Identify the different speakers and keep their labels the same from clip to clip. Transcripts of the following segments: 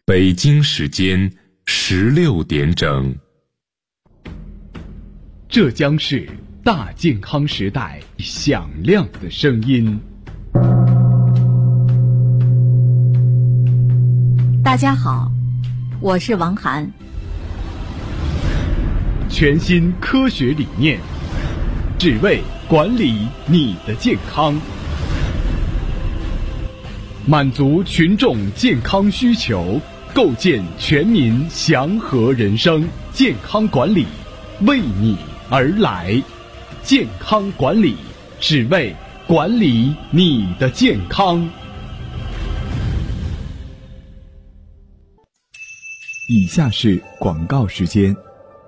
Speaker 1: 北京时间16点整。
Speaker 2: 这将是大健康时代响亮的声音。
Speaker 3: 大家好，我是王涵。
Speaker 2: 全新科学理念，只为管理你的健康，满足群众健康需求，构建全民祥和人生。健康管理为你而来，健康管理只为管理你的健康。以下是广告时间。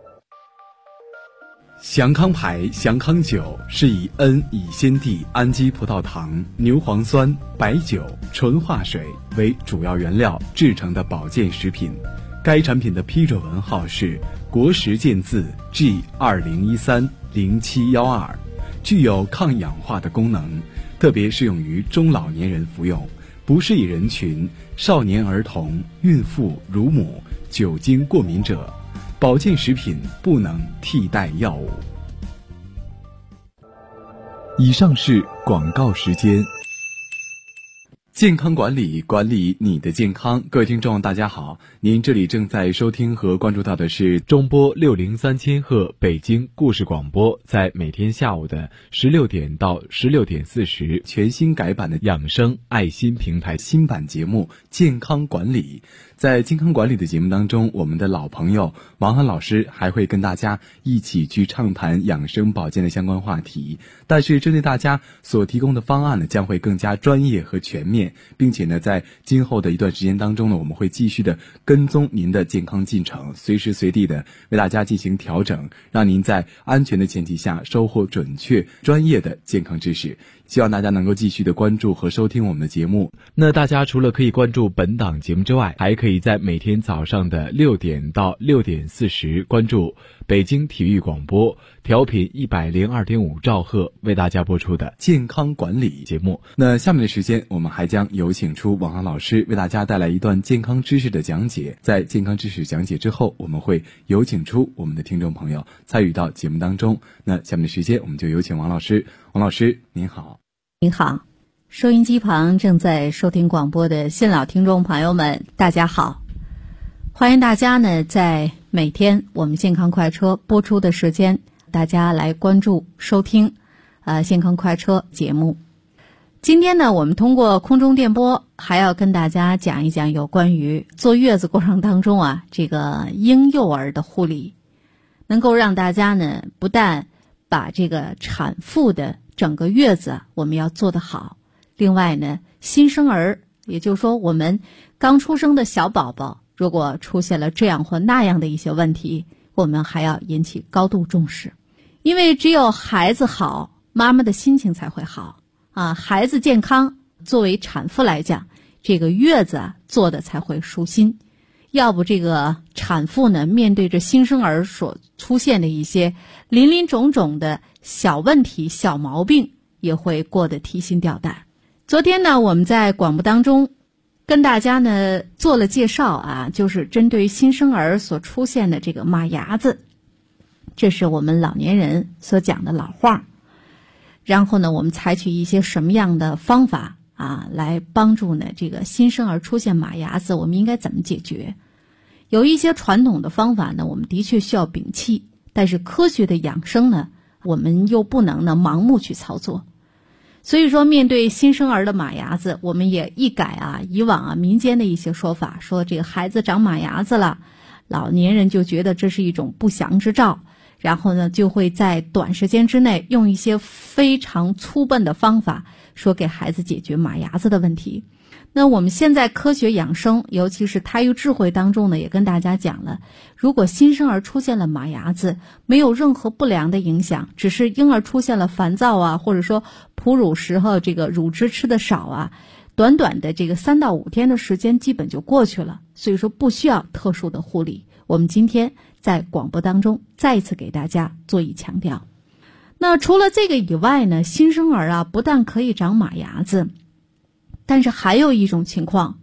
Speaker 2: 祥康牌祥康酒是以 N 乙酰娣氨基葡萄糖、牛磺酸、白酒、纯化水为主要原料制成的保健食品。该产品的批准文号是国食健字 G20130712，具有抗氧化的功能，特别适用于中老年人服用，不适宜人群少年儿童、孕妇、乳母、酒精过敏者。保健食品不能替代药物。以上是广告时间。健康管理，管理你的健康。各位听众大家好，您这里正在收听和关注到的是中波603千赫北京故事广播，在每天下午的16点到16点40全新改版的养生爱心平台新版节目健康管理。在健康管理的节目当中，我们的老朋友王涵老师还会跟大家一起去畅谈养生保健的相关话题，但是针对大家所提供的方案呢，将会更加专业和全面，并且呢，在今后的一段时间当中呢，我们会继续的跟踪您的健康进程，随时随地的为大家进行调整，让您在安全的前提下收获准确专业的健康知识。希望大家能够继续的关注和收听我们的节目。那大家除了可以关注本档节目之外，还可以在每天早上的6点到6点40关注北京体育广播调频102.5兆赫为大家播出的健康管理节目。那下面的时间，我们还将有请出王涵老师为大家带来一段健康知识的讲解。在健康知识讲解之后，我们会有请出我们的听众朋友参与到节目当中。那下面的时间，我们就有请王老师。王老师您好。
Speaker 3: 您好，收音机旁正在收听广播的新老听众朋友们，大家好。欢迎大家呢，在每天我们健康快车播出的时间，大家来关注收听健康快车节目。今天呢，我们通过空中电波还要跟大家讲一讲有关于坐月子过程当中这个婴幼儿的护理，能够让大家呢不但把这个产妇的整个月子我们要做得好，另外呢，新生儿，也就是说我们刚出生的小宝宝，如果出现了这样或那样的一些问题，我们还要引起高度重视。因为只有孩子好，妈妈的心情才会好孩子健康，作为产妇来讲，这个月子做的才会舒心。要不这个产妇呢，面对着新生儿所出现的一些林林种种的小问题、小毛病，也会过得提心吊胆。昨天呢，我们在广播当中跟大家呢做了介绍就是针对新生儿所出现的这个马牙子，这是我们老年人所讲的老话。然后呢，我们采取一些什么样的方法来帮助呢这个新生儿出现马牙子，我们应该怎么解决？有一些传统的方法呢，我们的确需要摒弃，但是科学的养生呢，我们又不能呢盲目去操作。所以说，面对新生儿的马牙子，我们也一改以往民间的一些说法，说这个孩子长马牙子了，老年人就觉得这是一种不祥之兆，然后呢就会在短时间之内用一些非常粗笨的方法，说给孩子解决马牙子的问题。那我们现在科学养生，尤其是胎育智慧当中呢，也跟大家讲了，如果新生儿出现了马牙子，没有任何不良的影响，只是婴儿出现了烦躁或者说哺乳时候这个乳汁吃的少短短的这个3到5天的时间基本就过去了，所以说不需要特殊的护理。我们今天在广播当中再一次给大家做一强调。那除了这个以外呢，新生儿不但可以长马牙子，但是还有一种情况，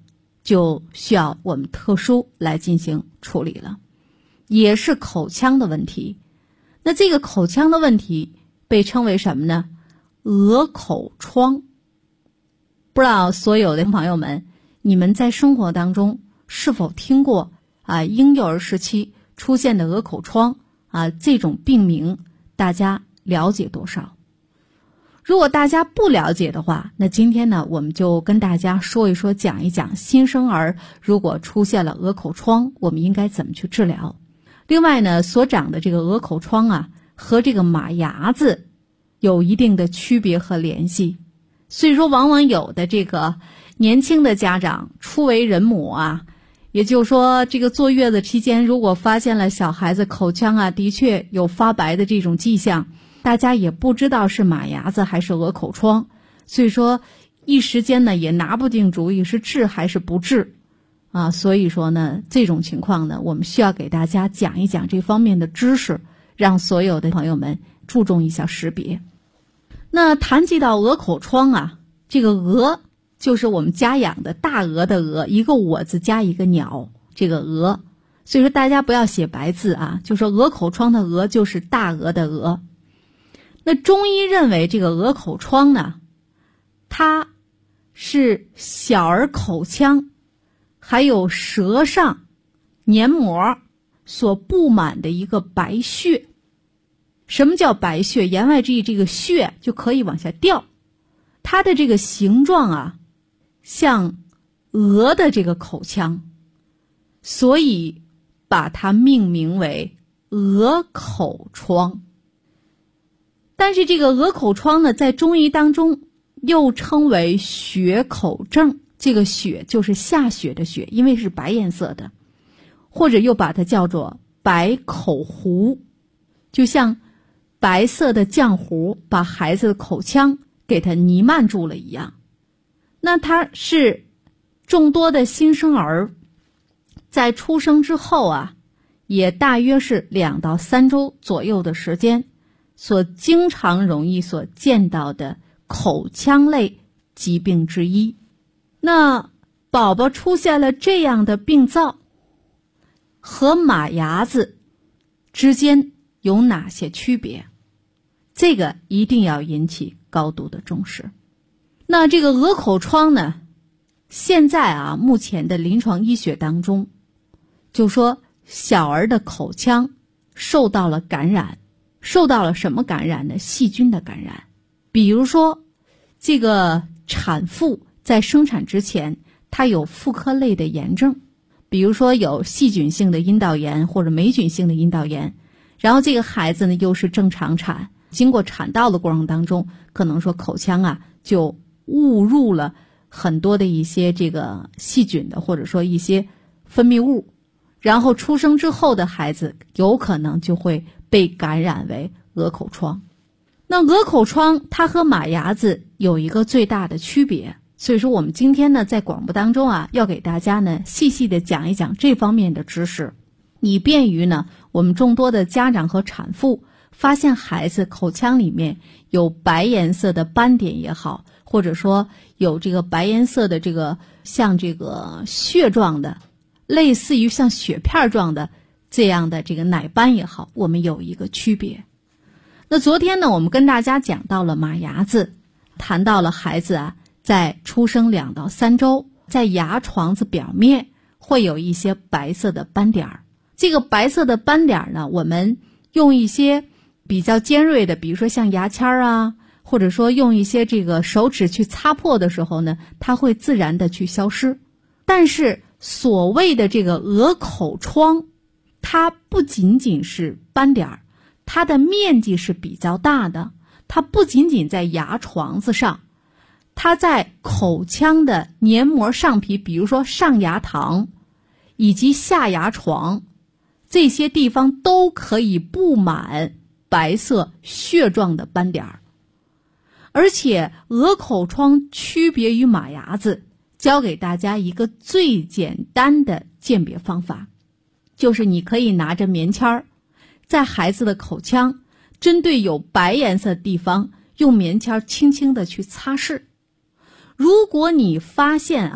Speaker 3: 就需要我们特殊来进行处理了，也是口腔的问题。那这个口腔的问题被称为什么呢？鹅口疮。不知道所有的朋友们，你们在生活当中是否听过婴幼儿时期出现的鹅口疮这种病名，大家了解多少？如果大家不了解的话，那今天呢，我们就跟大家说一说，讲一讲新生儿如果出现了鹅口疮，我们应该怎么去治疗。另外呢，所长的这个鹅口疮和这个马牙子有一定的区别和联系，所以说往往有的这个年轻的家长初为人母也就是说这个坐月子期间，如果发现了小孩子口腔的确有发白的这种迹象，大家也不知道是马牙子还是鹅口疮，所以说一时间呢也拿不定主意是治还是不治所以说呢，这种情况呢，我们需要给大家讲一讲这方面的知识，让所有的朋友们注重一下识别。那谈及到鹅口疮这个鹅就是我们家养的大鹅的鹅，一个我字加一个鸟，这个鹅，所以说大家不要写白字就说鹅口疮的鹅就是大鹅的鹅。那中医认为这个鹅口疮呢，它是小儿口腔还有舌上黏膜所布满的一个白屑。什么叫白屑？言外之意，这个屑就可以往下掉，它的这个形状像鹅的这个口腔，所以把它命名为鹅口疮。但是这个鹅口疮呢，在中医当中又称为血口症，这个血就是下血的血，因为是白颜色的，或者又把它叫做白口糊，就像白色的浆糊把孩子的口腔给它弥漫住了一样。那它是众多的新生儿在出生之后也大约是2到3周左右的时间所经常容易所见到的口腔类疾病之一。那宝宝出现了这样的病灶，和马牙子之间有哪些区别？这个一定要引起高度的重视。那这个鹅口疮呢，现在目前的临床医学当中就说小儿的口腔受到了感染，受到了什么感染呢？细菌的感染。比如说这个产妇在生产之前，她有妇科类的炎症，比如说有细菌性的阴道炎或者霉菌性的阴道炎，然后这个孩子呢又是正常产，经过产道的过程当中，可能说口腔就误入了很多的一些这个细菌的或者说一些分泌物，然后出生之后的孩子有可能就会被感染为鹅口疮。那鹅口疮它和马牙子有一个最大的区别，所以说我们今天呢在广播当中要给大家呢细细的讲一讲这方面的知识，以便于呢我们众多的家长和产妇发现孩子口腔里面有白颜色的斑点也好，或者说有这个白颜色的这个像这个血状的，类似于像血片状的这样的这个奶斑也好，我们有一个区别。那昨天呢我们跟大家讲到了马牙子，谈到了孩子在出生2到3周，在牙床子表面会有一些白色的斑点儿。这个白色的斑点呢，我们用一些比较尖锐的，比如说像牙签或者说用一些这个手指去擦破的时候呢，它会自然的去消失。但是所谓的这个鹅口疮，它不仅仅是斑点儿，它的面积是比较大的，它不仅仅在牙床子上，它在口腔的黏膜上皮，比如说上牙膛以及下牙床，这些地方都可以布满白色血状的斑点儿。而且鹅口疮区别于马牙子，教给大家一个最简单的鉴别方法，就是你可以拿着棉签儿，在孩子的口腔针对有白颜色的地方用棉签轻轻的去擦拭。如果你发现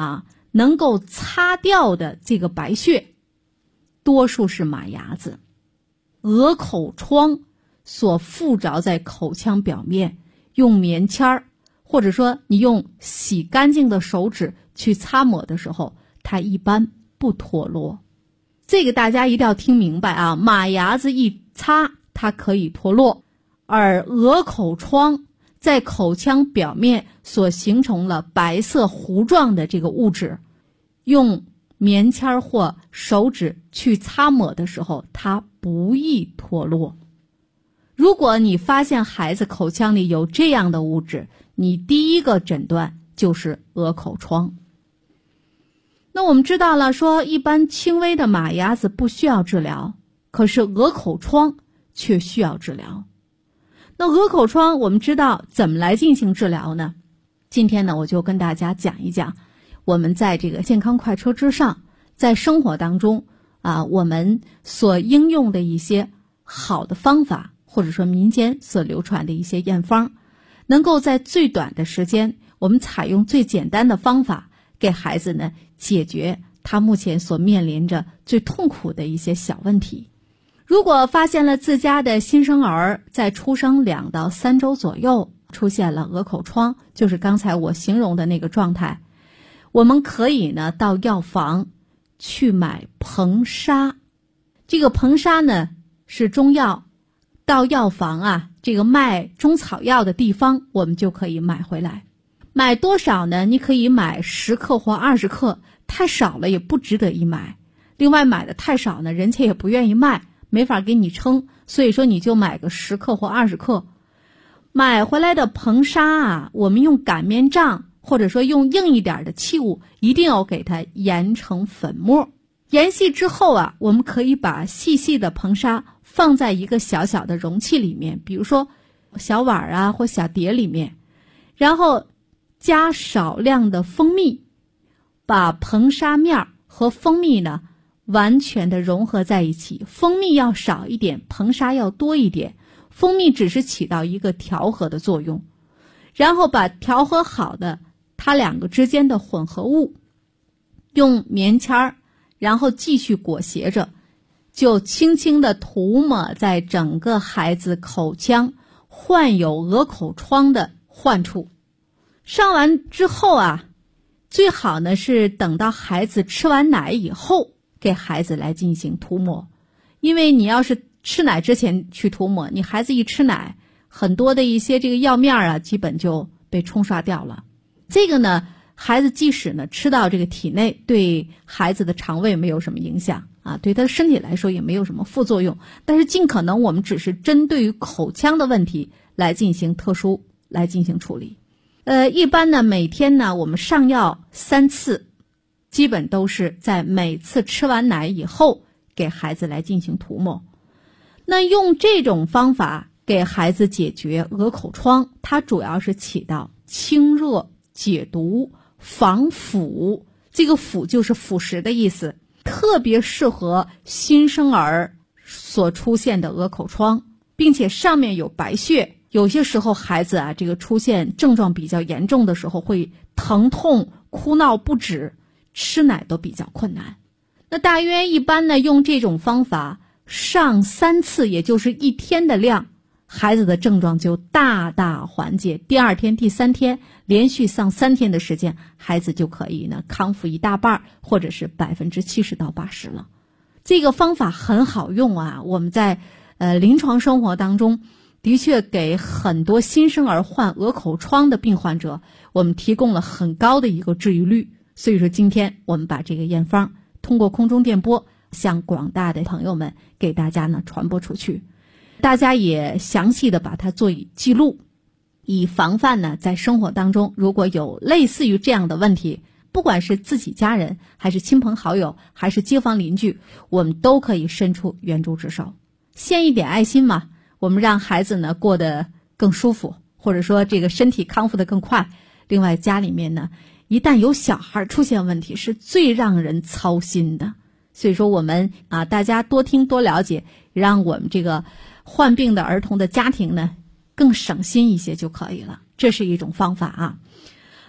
Speaker 3: 能够擦掉的这个白屑，多数是马牙子。鹅口疮所附着在口腔表面，用棉签儿，或者说你用洗干净的手指去擦抹的时候，它一般不脱落。这个大家一定要听明白啊，马牙子一擦它可以脱落，而鹅口疮在口腔表面所形成了白色糊状的这个物质，用棉签或手指去擦抹的时候，它不易脱落。如果你发现孩子口腔里有这样的物质，你第一个诊断就是鹅口疮。那我们知道了，说一般轻微的马牙子不需要治疗，可是鹅口疮却需要治疗。那鹅口疮我们知道怎么来进行治疗呢？今天呢，我就跟大家讲一讲我们在这个健康快车之上，在生活当中我们所应用的一些好的方法，或者说民间所流传的一些验方，能够在最短的时间，我们采用最简单的方法，给孩子呢解决他目前所面临着最痛苦的一些小问题。如果发现了自家的新生儿在出生2到3周左右出现了鹅口疮，就是刚才我形容的那个状态，我们可以呢到药房去买硼砂。这个硼砂呢是中药，到药房这个卖中草药的地方我们就可以买回来。买多少呢？你可以买10克或20克，太少了也不值得一买。另外买的太少呢，人家也不愿意卖，没法给你称，所以说你就买个10克或20克。买回来的硼砂我们用擀面杖或者说用硬一点的器物，一定要给它研成粉末。研细之后我们可以把细细的硼砂放在一个小小的容器里面，比如说小碗或小碟里面，然后加少量的蜂蜜，把硼砂面和蜂蜜呢完全的融合在一起。蜂蜜要少一点，硼砂要多一点，蜂蜜只是起到一个调和的作用。然后把调和好的它两个之间的混合物用棉签然后继续裹挟着，就轻轻地涂抹在整个孩子口腔患有鹅口疮的患处。上完之后最好呢是等到孩子吃完奶以后给孩子来进行涂抹。因为你要是吃奶之前去涂抹，你孩子一吃奶，很多的一些这个药面基本就被冲刷掉了。这个呢，孩子即使呢吃到这个体内，对孩子的肠胃没有什么影响对他的身体来说也没有什么副作用，但是尽可能我们只是针对于口腔的问题来进行特殊来进行处理。一般呢每天呢我们上药3次，基本都是在每次吃完奶以后给孩子来进行涂抹。那用这种方法给孩子解决鹅口疮，它主要是起到清热解毒防腐，这个腐就是腐蚀的意思，特别适合新生儿所出现的鹅口疮，并且上面有白屑。有些时候孩子这个出现症状比较严重的时候会疼痛哭闹不止，吃奶都比较困难。那大约一般呢用这种方法上3次，也就是1天的量，孩子的症状就大大缓解。第2天第3天连续上3天的时间，孩子就可以呢康复一大半，或者是70%到80%了。这个方法很好用我们在临床生活当中的确给很多新生儿患鹅口疮的病患者，我们提供了很高的一个治愈率。所以说今天我们把这个验方通过空中电波向广大的朋友们给大家呢传播出去，大家也详细的把它做以记录，以防范呢在生活当中如果有类似于这样的问题，不管是自己家人还是亲朋好友还是街坊邻居，我们都可以伸出援助之手，献一点爱心嘛，我们让孩子呢过得更舒服，或者说这个身体康复得更快。另外家里面呢一旦有小孩出现问题，是最让人操心的。所以说我们大家多听多了解，让我们这个患病的儿童的家庭呢更省心一些就可以了，这是一种方法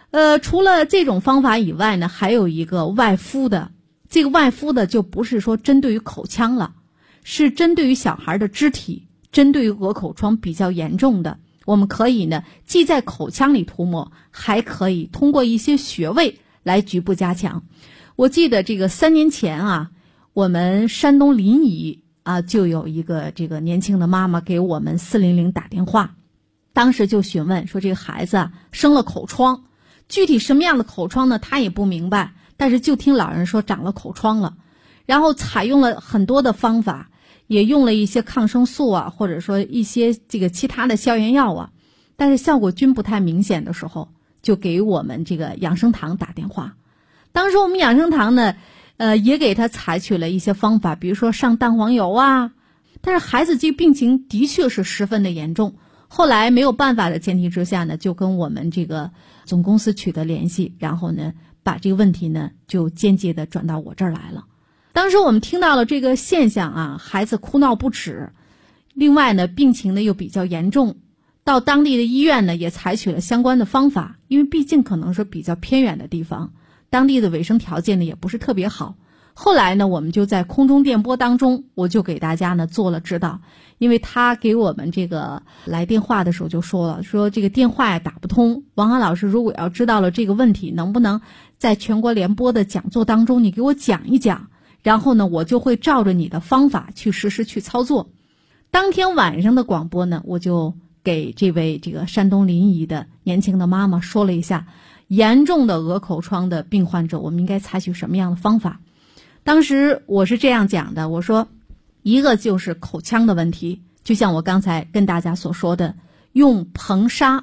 Speaker 3: 除了这种方法以外呢，还有一个外敷的。这个外敷的就不是说针对于口腔了，是针对于小孩的肢体，针对于鹅口疮比较严重的，我们可以呢既在口腔里涂抹，还可以通过一些穴位来局部加强。我记得这个3年前啊，我们山东临沂啊就有一个这个年轻的妈妈给我们400打电话，当时就询问说这个孩子啊生了口疮，具体什么样的口疮呢她也不明白，但是就听老人说长了口疮了，然后采用了很多的方法，也用了一些抗生素啊，或者说一些这个其他的消炎药啊，但是效果均不太明显的时候，就给我们这个养生堂打电话。当时我们养生堂呢也给他采取了一些方法，比如说上蛋黄油啊，但是孩子这病情的确是十分的严重。后来没有办法的前提之下呢，就跟我们这个总公司取得联系，然后呢把这个问题呢就间接的转到我这儿来了。当时我们听到了这个现象啊，孩子哭闹不止，另外呢病情呢又比较严重，到当地的医院呢也采取了相关的方法，因为毕竟可能是比较偏远的地方，当地的卫生条件呢也不是特别好。后来呢我们就在空中电波当中，我就给大家呢做了指导，因为他给我们这个来电话的时候就说了，说这个电话呀打不通，王涵老师如果要知道了这个问题，能不能在全国联播的讲座当中你给我讲一讲，然后呢我就会照着你的方法去实施去操作。当天晚上的广播呢，我就给这位这个山东临沂的年轻的妈妈说了一下严重的鹅口疮的病患者我们应该采取什么样的方法。当时我是这样讲的，我说一个就是口腔的问题，就像我刚才跟大家所说的，用硼砂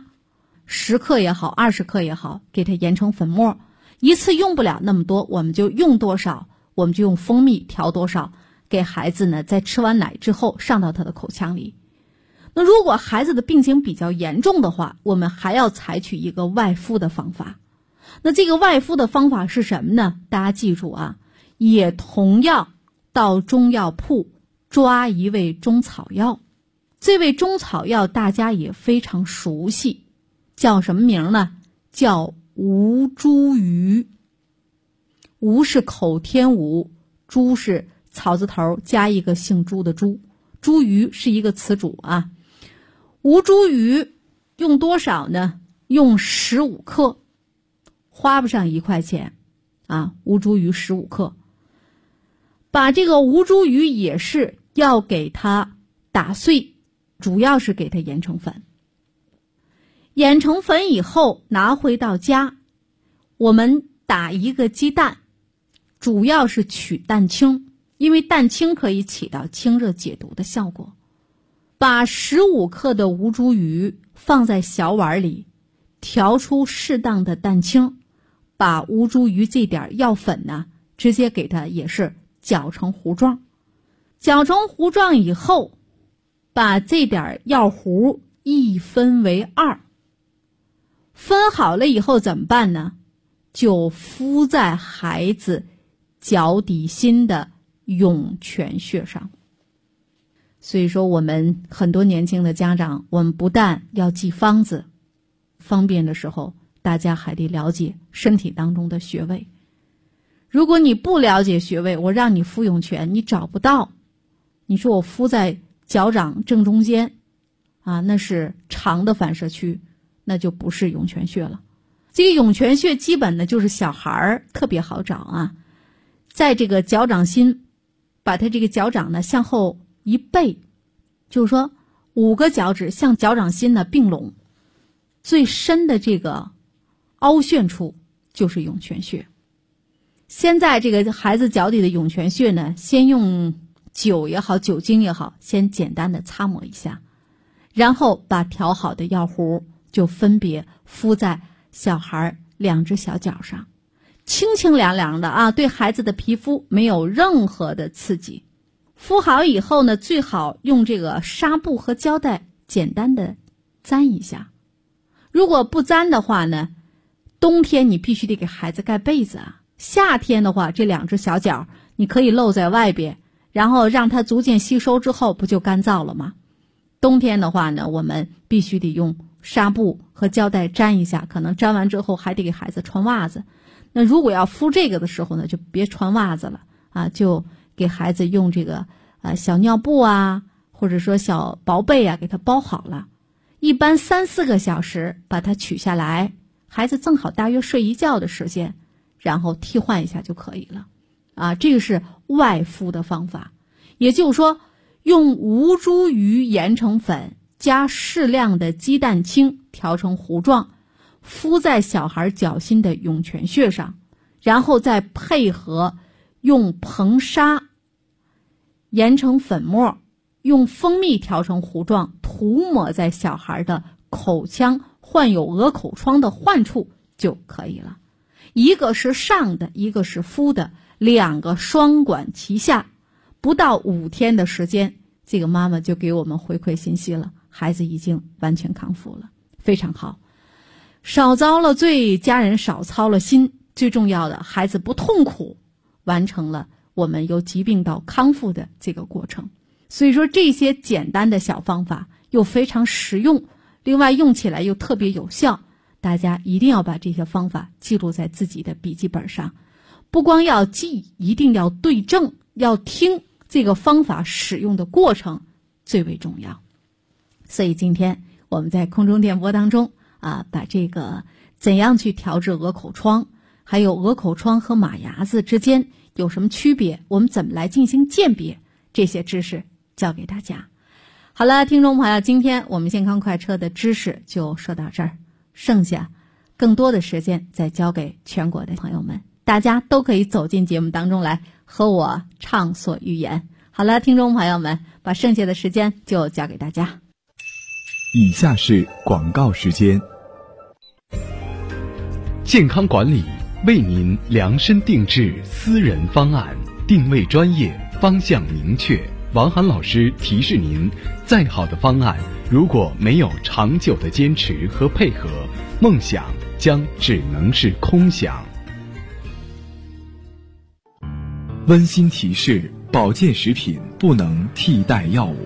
Speaker 3: 10克也好20克也好，给它研成粉末，一次用不了那么多，我们就用多少，我们就用蜂蜜调多少，给孩子呢在吃完奶之后上到他的口腔里。那如果孩子的病情比较严重的话，我们还要采取一个外敷的方法。那这个外敷的方法是什么呢？大家记住啊，也同样到中药铺抓一味中草药，这味中草药大家也非常熟悉，叫什么名呢？叫吴茱萸。吴是口天吴，茱是草字头加一个姓朱的朱，茱萸是一个词组啊。吴茱萸用多少呢？用15克，花不上1块钱啊。吴茱萸15克，把这个吴茱萸也是要给它打碎，主要是给它研成粉。研成粉以后拿回到家，我们打一个鸡蛋，主要是取蛋清，因为蛋清可以起到清热解毒的效果。把15克的吴茱萸放在小碗里，调出适当的蛋清，把吴茱萸这点药粉呢，直接给它也是搅成糊状。搅成糊状以后，把这点药糊一分为2，分好了以后怎么办呢？就敷在孩子脚底心的涌泉穴上。所以说我们很多年轻的家长，我们不但要记方子，方便的时候大家还得了解身体当中的穴位。如果你不了解穴位，我让你敷涌泉你找不到，你说我敷在脚掌正中间啊，那是肠的反射区，那就不是涌泉穴了。这个涌泉穴基本呢就是小孩特别好找啊，在这个脚掌心，把它这个脚掌呢向后一背，就是说5个脚趾向脚掌心呢并拢，最深的这个凹陷处就是涌泉穴。先在这个孩子脚底的涌泉穴呢，先用酒也好酒精也好，先简单的擦抹一下，然后把调好的药糊就分别敷在小孩2只小脚上，清清凉凉的啊，对孩子的皮肤没有任何的刺激。敷好以后呢，最好用这个纱布和胶带简单的粘一下。如果不粘的话呢，冬天你必须得给孩子盖被子啊。夏天的话，这2只小脚你可以露在外边，然后让它逐渐吸收之后，不就干燥了吗？冬天的话呢，我们必须得用纱布和胶带粘一下，可能粘完之后还得给孩子穿袜子。那如果要敷这个的时候呢，就别穿袜子了啊，就给孩子用这个小尿布啊，或者说小薄被啊，给他包好了。一般3-4个小时把它取下来，孩子正好大约睡一觉的时间，然后替换一下就可以了啊。这个是外敷的方法，也就是说用无珠鱼研成粉加适量的鸡蛋清调成糊状，敷在小孩脚心的涌泉穴上，然后再配合用硼砂研成粉末，用蜂蜜调成糊状，涂抹在小孩的口腔患有鹅口疮的患处就可以了。一个是上的，一个是敷的，2个双管齐下，不到5天的时间，这个妈妈就给我们回馈信息了，孩子已经完全康复了，非常好。少遭了罪，家人少操了心，最重要的，孩子不痛苦，完成了我们由疾病到康复的这个过程。所以说这些简单的小方法又非常实用，另外用起来又特别有效，大家一定要把这些方法记录在自己的笔记本上，不光要记，一定要对症，要听这个方法使用的过程最为重要。所以今天我们在空中电波当中把这个怎样去调治鹅口疮，还有鹅口疮和马牙子之间有什么区别，我们怎么来进行鉴别，这些知识教给大家。好了，听众朋友，今天我们健康快车的知识就说到这儿，剩下更多的时间再交给全国的朋友们，大家都可以走进节目当中来和我畅所欲言。好了，听众朋友们，把剩下的时间就交给大家。
Speaker 2: 以下是广告时间。健康管理为您量身定制私人方案，定位专业，方向明确。王涵老师提示您，再好的方案如果没有长久的坚持和配合，梦想将只能是空想。温馨提示：保健食品不能替代药物。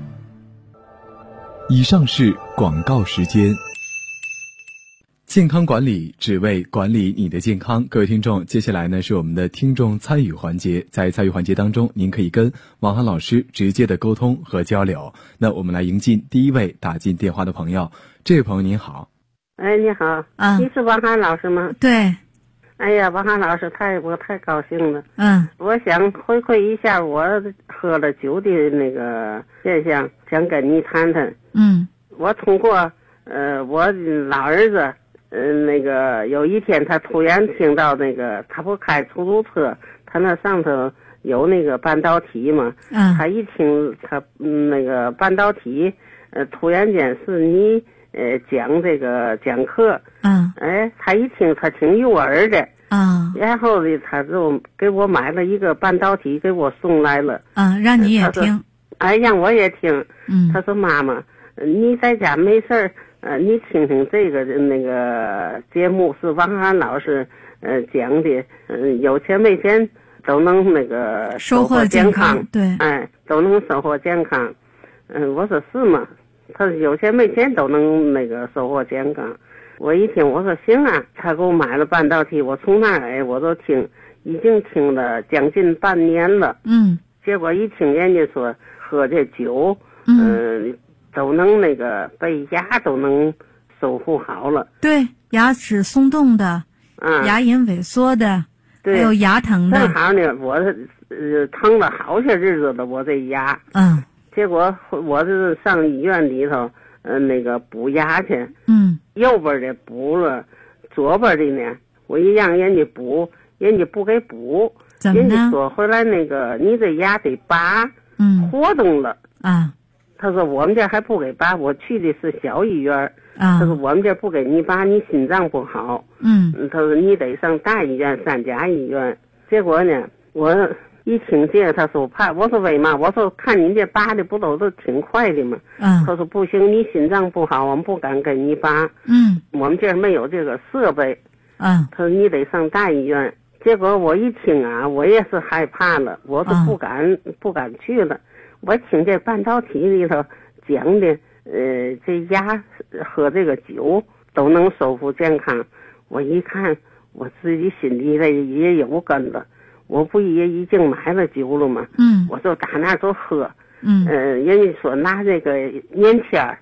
Speaker 2: 以上是广告时间。健康管理只为管理你的健康。各位听众，接下来呢是我们的听众参与环节。在参与环节当中，您可以跟王涵老师直接的沟通和交流。那我们来迎进第一位打进电话的朋友。这位朋友您好。
Speaker 4: 哎，你好，你是王涵老师吗？
Speaker 3: 对。
Speaker 4: 哎呀，王涵老师，我太高兴了。我想回馈一下我喝了酒的那个现象，想跟你谈谈。我通过我老儿子那个有一天他突然听到那个，他不开出租车，他那上头有那个半导体嘛，他一听他那个半导体突然间是你讲这个讲课，他一听他挺诱人的，然后呢他就给我买了一个半导体给我送来了，
Speaker 3: 让你也听，
Speaker 4: 让我也听，他说妈妈你在家没事儿，你听听这个那个节目是王涵老师讲的，有钱没钱都能那个收获健康，
Speaker 3: 对，
Speaker 4: 都能收获健康。我说是吗？他说有钱没钱都能那个收获健康。我一听我说行啊，他给我买了半导体，我从那儿我都听，已经听了将近半年了。结果一听人家说喝这酒，都能那个被牙都能修复好了。
Speaker 3: 对，牙齿松动的，牙龈萎缩的，还有牙疼的。
Speaker 4: 正好呢，我疼了好些日子了，我这牙。结果我是上医院里头，那个补牙去。右边的补了，左边的呢，我一让人家补，人家不给补。
Speaker 3: 怎么呢？
Speaker 4: 人家说回来那个你这牙得拔，活动了。他说我们这还不给拔，我去的是小医院。他说我们这不给你拔，你心脏不好。他说你得上大医院，三甲医院。结果呢，我一听这个，他说怕，我说为嘛？我说看你这拔的不都挺快的吗？他说不行，你心脏不好，我们不敢给你拔。我们这儿没有这个设备。他说你得上大医院。结果我一听我也是害怕了，我都不敢去了。我听这半导体里头讲的， 这牙喝这个酒都能收复健康。我一看我自己心里的也有根了，我不也已经买了酒了吗？我就打那就喝。人家说拿这个棉签儿，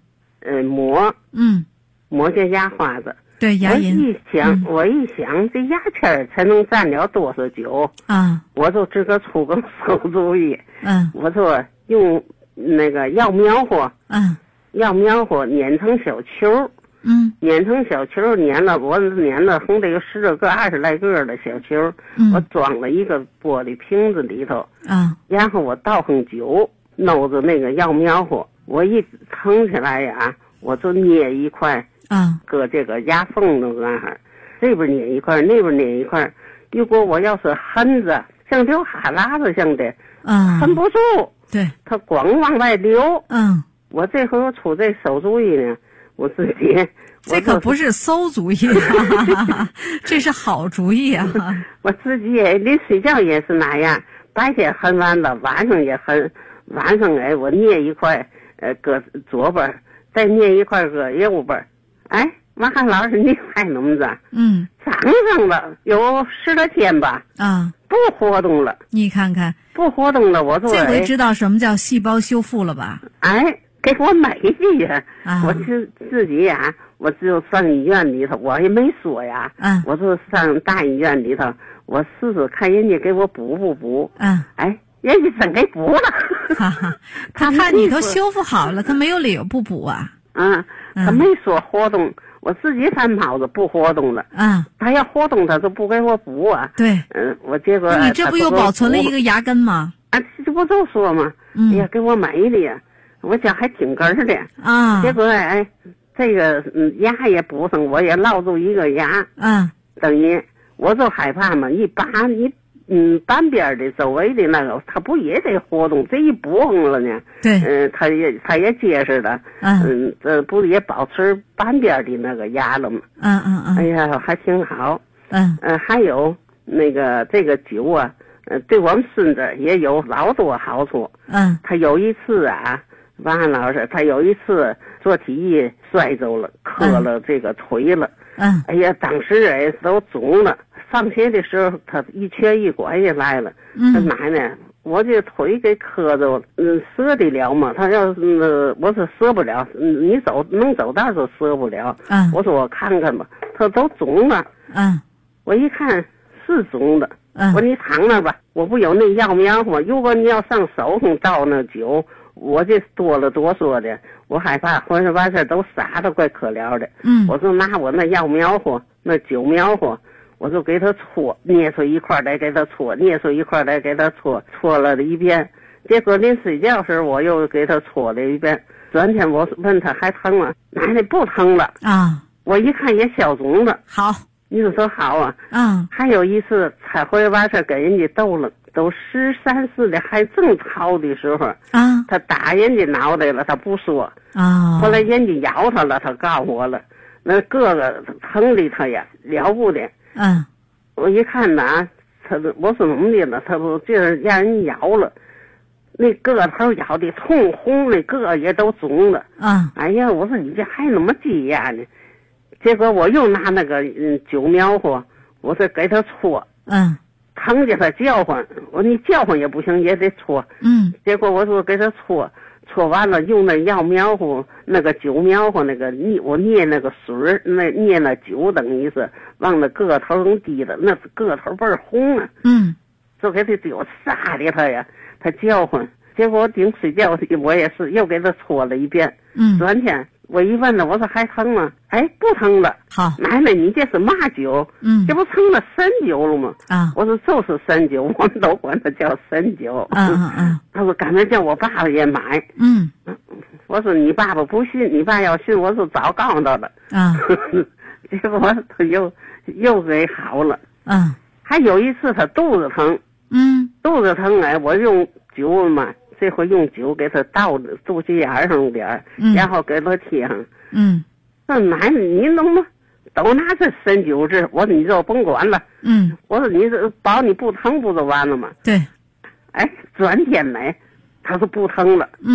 Speaker 4: 抹这牙花子。
Speaker 3: 对，牙龈。
Speaker 4: 我一想，这牙签儿才能占了多少酒
Speaker 3: 啊？
Speaker 4: 我就自个出个馊主意。我说用那个药苗火，药苗火碾成小球。碾成小球，碾了横得有10个20来个的小球。我装了一个玻璃瓶子里头。然后我倒上酒，弄着那个药苗火，我一腾起来呀，我就捏一块。搁这个牙缝子那儿，这边捏一块，那边捏一块。如果我要是横着，像流哈喇子像的，横不住，
Speaker 3: 对，
Speaker 4: 它光往外流。我这回我出这馊主意呢，我自己。
Speaker 3: 这可不是馊主意这是好主意啊！
Speaker 4: 我自己也临睡觉也是那样，白天横完了，晚上也横。晚上我捏一块，搁左边，再捏一块搁右边。王汉老师，你还怎么着？长上了有10来天吧。不活动了。
Speaker 3: 你看看，
Speaker 4: 不活动了，我说
Speaker 3: 这回知道什么叫细胞修复了吧？
Speaker 4: 给我美的呀！我自己呀，我只有上医院里头，我也没说呀。我就上大医院里头，我试试看人家给我补不补。人家真给补了。
Speaker 3: 他看你都修复好了，他没有理由不补啊。
Speaker 4: 他没说活动，我自己犯毛子不活动了。他要活动，他就不给我补啊。
Speaker 3: 对。
Speaker 4: 我结果
Speaker 3: 你这不又保存了一个牙根吗？
Speaker 4: 这不就说吗？哎呀，给我美的呀！我觉还挺根儿的。结果这个牙也补上，我也落住一个牙。等于我就害怕嘛，一拔你半边的周围的那个，它不也得活动？这一补上了呢？
Speaker 3: 对。
Speaker 4: 它也结实了。这不也保持半边的那个牙了吗？哎呀，还挺好。还有那个这个酒啊，对我们孙子也有老多好处。他有一次啊。王汉老师，他有一次做体育摔着了，磕了这个腿了。哎呀，当时都肿了。上学的时候，他一瘸一拐也来了。他奶奶，我这腿给磕着了，折得了吗？他要是我说折不了，你能走道就折不了。我说我看看吧，他都肿了。我一看是肿的。我说你躺那吧，我不有那药苗吗？如果你要上手上倒那酒。我这多了多说的，我害怕浑身完事都傻的怪可怜的。我就拿我那药苗火，那酒苗火，我就给他搓，捏出一块来给他搓，捏出一块来给他搓，搓了一遍。结果临睡觉时我又给他搓了一遍。转天我问他还疼吗？奶奶不疼了
Speaker 3: 啊！
Speaker 4: 我一看也消肿了。
Speaker 3: 好，
Speaker 4: 你说好啊。还有一次才回完事给人家逗了。都13、14的还正吵的时候他打人家脑袋了，他不说后来人家咬他了，他告诉我了，那个个疼的他呀了不得。我一看呐，我说怎么的了？他说这让人咬了，那个头咬的通红，那个也都肿了。哎呀，我说你这还那么急呀呢？结果我又拿那个酒苗火，我说给他搓。疼着他叫唤，我说你叫唤也不行，也得搓。结果我说给他搓完了，用那药苗火，那个酒苗火，那个我捏那个水，捏那酒，等于是往那个头上滴的，那个头倍儿红啊。就给他丢撒的他呀，他叫唤。结果我顶睡觉，我也是又给他搓了一遍。转天我一问了，我说还疼吗？不疼了。
Speaker 3: 好，
Speaker 4: 奶奶，你这是嘛酒？这不成了参酒了吗？我说就是参酒，我们都管它叫参酒。他说赶快叫我爸爸也买。我说你爸爸不信，你爸要信，我说早告诉他了。结果他又给好了。还有一次他肚子疼。肚子疼我用酒嘛。这回用酒给他倒肚脐眼上点然后给他贴上。说奶奶，你能不能都拿这参酒治？我说你就甭管了。我说你这保你不疼不就完了吗？
Speaker 3: 对。
Speaker 4: 转天他说不疼了。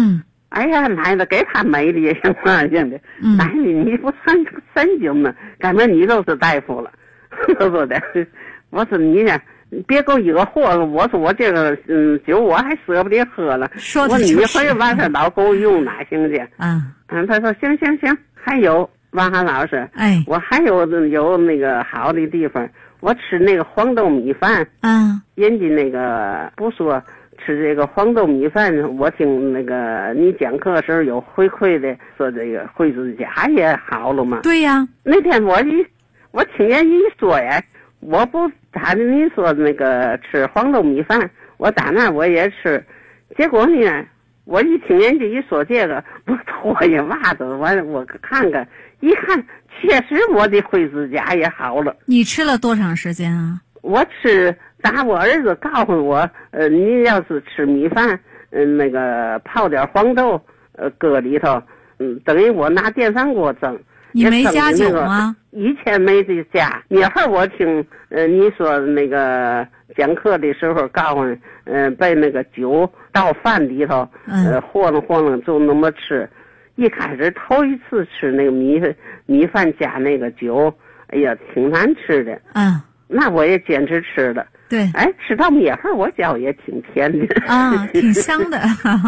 Speaker 4: 哎呀，奶奶给他美的也行啊，行的。奶奶你不神经吗？赶明你就是大夫了，我说的。我说你呢，别给我惹祸了。我说我这个酒我还舍不得喝了。
Speaker 3: 说
Speaker 4: 我你回晚上老给我用哪行去？他说行。还有王涵老师，我还有那个好的地方，我吃那个黄豆米饭。人家那个不说。吃这个黄豆米饭，我听那个你讲课时候有回馈的，说这个惠子家也好了嘛。
Speaker 3: 对呀，
Speaker 4: 那天我听人一说呀，我不打着你说那个吃黄豆米饭，我打那我也吃，结果呢，我一听人家一说这个，我脱下袜子，我看看，一看确实我的惠子家也好了。
Speaker 3: 你吃了多长时间啊？
Speaker 4: 我吃。打我儿子告诉我，你要是吃米饭，那个泡点黄豆，搁里头，等于我拿电饭锅蒸。
Speaker 3: 你没加酒吗？
Speaker 4: 以前没这加。一会儿我听，你说那个讲课的时候告诉，把那个酒倒饭里头，和弄就那么吃。一开始头一次吃那个米饭加那个酒，哎呀，挺难吃的。那我也坚持吃了。
Speaker 3: 对，
Speaker 4: 吃到米饭我觉也挺甜的
Speaker 3: 挺香的。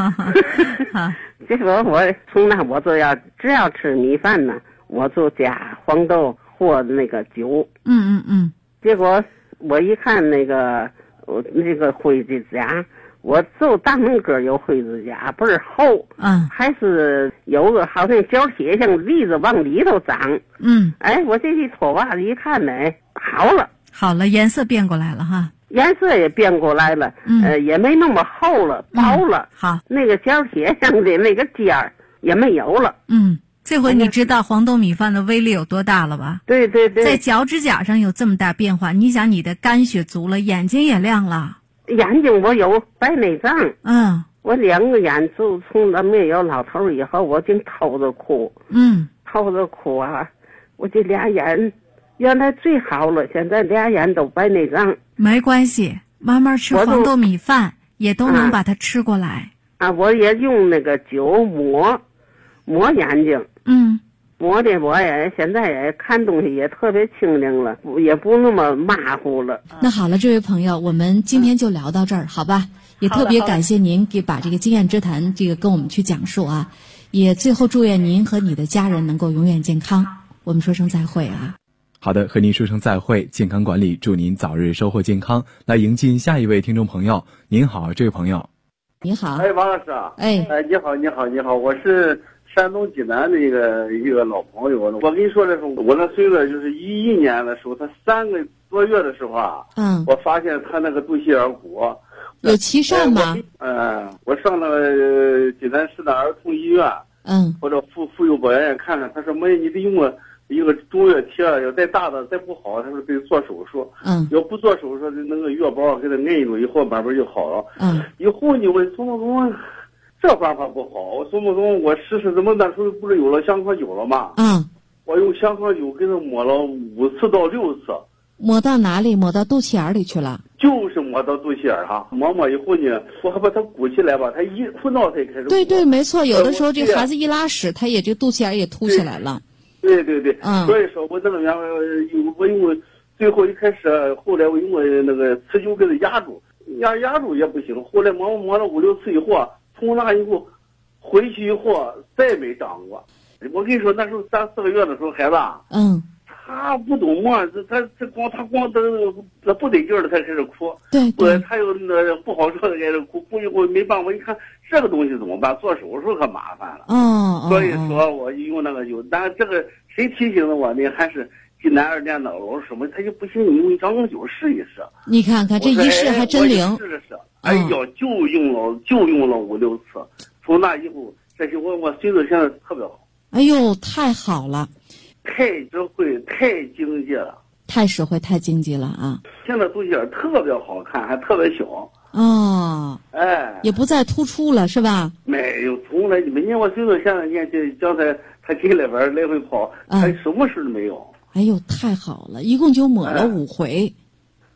Speaker 4: 结果我从那我就只要吃米饭呢，我就加黄豆或那个酒。结果我一看那个惠子家，我就大门口有惠子家，倍儿厚。还是有个好像角铁像栗子往里头长。我这一脱袜子一看呢，好了，
Speaker 3: 颜色变过来了哈。
Speaker 4: 颜色也变过来了，也没那么厚了，薄了。
Speaker 3: 好，
Speaker 4: 那个角铁上的那个尖儿也没有了。
Speaker 3: 这回你知道黄豆米饭的威力有多大了吧？
Speaker 4: 对，
Speaker 3: 在脚趾甲上有这么大变化，你想你的肝血足了，眼睛也亮了。
Speaker 4: 眼睛我有白内障。我两个眼就从那没有老头以后，我净偷着哭。偷着哭啊！我这俩眼。原来最好了，现在俩眼都白内障。
Speaker 3: 没关系，慢慢吃黄豆米饭也都能把它吃过来。
Speaker 4: 我也用那个酒抹眼睛。抹的我也现在也看东西也特别清灵了，也不那么马虎了。
Speaker 3: 那好了，这位朋友，我们今天就聊到这儿，好吧？也特别感谢您把这个经验之谈跟我们去讲述啊，也最后祝愿您和你的家人能够永远健康。我们说声再会啊。
Speaker 2: 好的，和您说声再会。健康管理，祝您早日收获健康。来迎进下一位听众朋友。您好，这位朋友。
Speaker 3: 你好。
Speaker 5: 王老师啊。你好，我是山东济南的一个老朋友。我跟你说的是，我那孙子就是11年的时候，他3个多月的时候啊，我发现他那个肚脐眼骨
Speaker 3: 有脐疝吗？
Speaker 5: 我上了济南市的儿童医院，或者妇幼保健院看看，他说没，你得用一个中药贴，要再大的再不好，他说得做手术。要不做手术，那个药包给他摁住，以后慢慢就好了。以后呢，我琢磨这办法不好，我琢磨我试试怎么，那时候不是有了香康酒了吗？我用香康酒给他抹了5次到6次。
Speaker 3: 抹到哪里？抹到肚脐眼里去了？
Speaker 5: 就是抹到肚脐眼哈。抹以后呢，我还把它鼓起来吧，他一吞到他也开始。
Speaker 3: 对，没错，有的时候这孩子一拉屎，他也这肚脐眼也凸起来了。
Speaker 5: 对，所以说我这个原我用最后一开始，后来我用那个磁灸给他压住，压住也不行。后来抹了5、6次以后，从那以后回去以后再没长过。我跟你说，那时候3、4个月的时候，孩子，他不懂嘛，他光他不得劲了，他开始哭。
Speaker 3: 对，
Speaker 5: 他有那不好说的开始哭，以后没办法，一看这个东西怎么办？做手术可麻烦了。所以说我用那个酒，但这个谁提醒的我呢？还是济南2年的老师们，他就不行，你用香港酒试一试。
Speaker 3: 你看看这一试还真灵。
Speaker 5: 试。就用了5、6次，从那以后，这些我孙子现在特别好。
Speaker 3: 哎呦，太好了。
Speaker 5: 太智慧，太经济了，
Speaker 3: 太实惠，太经济了啊！
Speaker 5: 现在肚脐眼特别好看，还特别小。也不再突出了，是吧？没有，从来没见我孙子现在年纪，刚才他进来玩来回跑，他什么事都没有。哎呦，太好了！一共就抹了5回。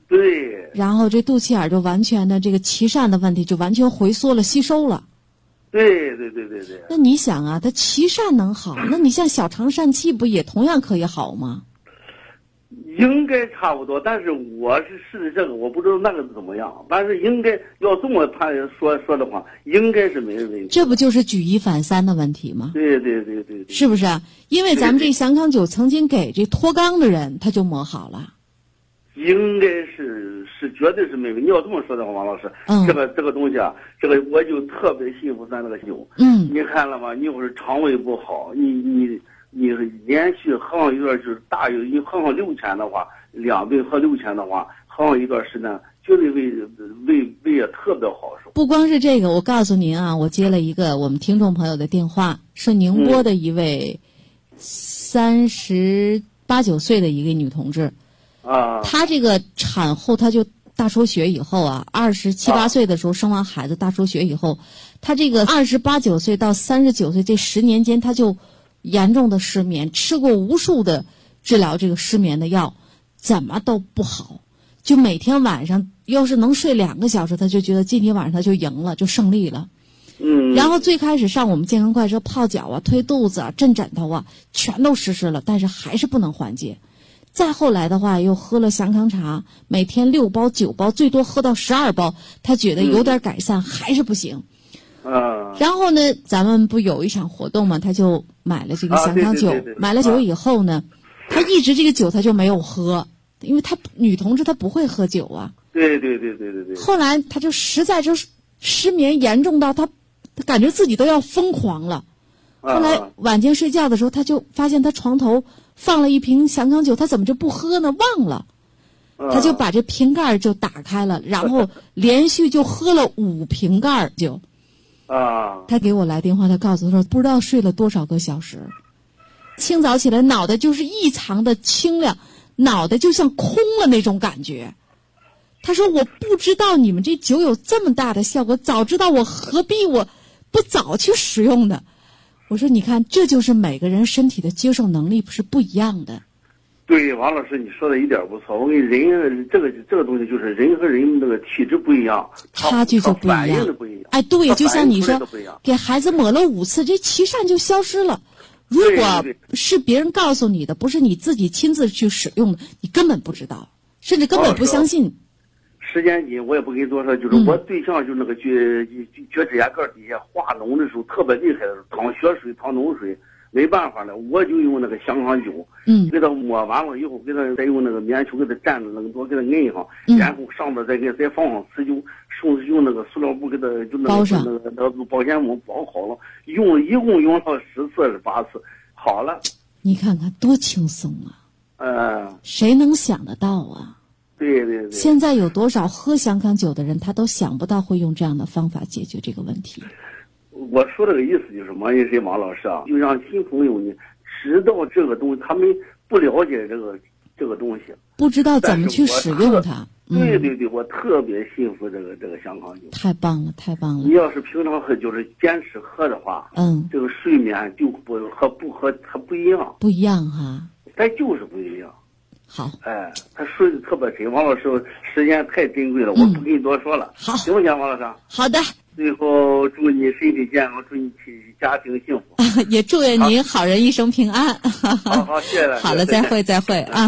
Speaker 5: 对。然后这肚脐眼就完全的这个脐疝的问题就完全回缩了，吸收了。 对。
Speaker 3: 那你想啊，它齐疝能好，那你像小肠疝气不也同样可以好吗？
Speaker 5: 应该差不多，但是我是试的这个，我不知道那个怎么样，但是应该要这么他说的话，应该是没问题。
Speaker 3: 这不就是举一反三的问题吗？
Speaker 5: 对，
Speaker 3: 是不是啊？因为咱们这祥康酒曾经给这脱肛的人，他就磨好了。
Speaker 5: 应该是绝对是没问题。你要这么说的话，王老师，这个东西啊，这个我就特别信服咱那个酒。你看了吗？你要是肠胃不好，你连续喝上一段就是大有，你喝上6天的话，2顿喝6天的话，喝上一段时间，绝对胃也特别好受。
Speaker 3: 不光是这个，我告诉您啊，我接了一个我们听众朋友的电话，是宁波的一位38、9岁的一个女同志。她这个产后她就大出血以后啊，27、8岁的时候生完孩子大出血以后，她这个28、9岁到39岁这10年间，她就严重的失眠，吃过无数的治疗这个失眠的药，怎么都不好，就每天晚上要是能睡2个小时，她就觉得今天晚上她就赢了，就胜利了。然后最开始上我们健康快车泡脚啊、推肚子啊、震枕头啊，全都实施了，但是还是不能缓解。再后来的话，又喝了祥康茶，每天6包、9包，最多喝到12包，他觉得有点改善，还是不行。然后呢，咱们不有一场活动嘛，他就买了这个祥康酒。买了酒以后呢，他一直这个酒他就没有喝，因为他女同志她不会喝酒啊。
Speaker 5: 对。
Speaker 3: 后来他就实在就是失眠严重到他感觉自己都要疯狂了。后来晚间睡觉的时候，他就发现他床头放了一瓶祥康酒，他怎么就不喝呢？忘了，他就把这瓶盖就打开了，然后连续就喝了5瓶盖酒。他给我来电话，他告诉他说，不知道睡了多少个小时，清早起来脑袋就是异常的清亮，脑袋就像空了那种感觉。他说我不知道你们这酒有这么大的效果，早知道我何必我不早去使用的。我说你看，这就是每个人身体的接受能力是不一样的。
Speaker 5: 对，王老师你说的一点不错。我跟人这个东西就是人和人那个体质不一样，
Speaker 3: 差距就不一样，反
Speaker 5: 应的不一样。
Speaker 3: 哎，对，就像你说，给孩子抹了5次，这齐疝就消失了。如果是别人告诉你的，不是你自己亲自去使用的，你根本不知道，甚至根本不相信。
Speaker 5: 时间紧，我也不跟你多说，就是我对象就那个脚指甲盖底下化脓的时候特别厉害的时候，淌血水、淌脓水，没办法了，我就用那个祥康酒，给他抹完了以后，给他再用那个棉球给他蘸着那个多，给他摁上，然后上边再放上瓷酒，用那个塑料布给他就那个保鲜膜包好了，一共用了10次18次，好了。
Speaker 3: 你看看多轻松啊！谁能想得到啊？
Speaker 5: 对。
Speaker 3: 现在有多少喝祥康酒的人，他都想不到会用这样的方法解决这个问题。
Speaker 5: 我说这个意思就是王老师啊，就让新朋友呢知道这个东西，他们不了解这个东西，
Speaker 3: 不知道怎么去使用它。
Speaker 5: 对，我特别信服这个祥康酒。
Speaker 3: 太棒了。你
Speaker 5: 要是平常喝就是坚持喝的话，这个睡眠就和不喝它不一样。
Speaker 3: 不一样哈。
Speaker 5: 它就是不一样。
Speaker 3: 好，
Speaker 5: 他睡得特别沉。王老师，时间太珍贵了，我不跟你多说了。
Speaker 3: 好，
Speaker 5: 行不行，王老师？
Speaker 3: 好的。
Speaker 5: 最后祝你身体健康，祝你家庭幸福，
Speaker 3: 也祝愿您好人一生平安。
Speaker 5: 好，谢谢了。
Speaker 3: 好了，再会啊。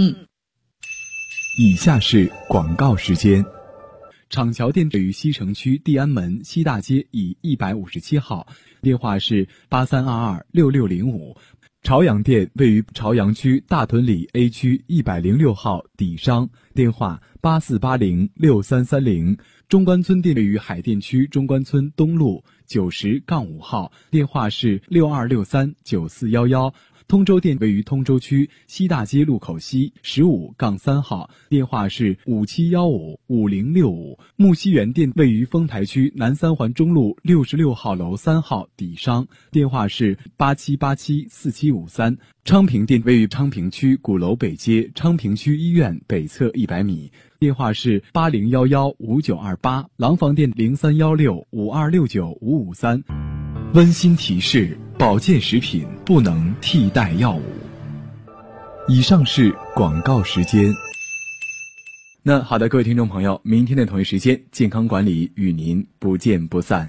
Speaker 2: 以下是广告时间。厂桥店位于西城区地安门西大街以157号，电话是83226605。朝阳店位于朝阳区大屯里 A 区106号底商，电话84806330。中关村店位于海淀区中关村东路90-5号，电话是62639411。通州店位于通州区西大街路口西15-3号，电话是57155065。木樨园店位于丰台区南三环中路66号楼3号底商，电话是87874753。昌平店位于昌平区鼓楼北街昌平区医院北侧100米，电话是80115928。廊坊店031652695553。温馨提示：保健食品不能替代药物。以上是广告时间。那好的，各位听众朋友，明天的同一时间，健康管理与您不见不散。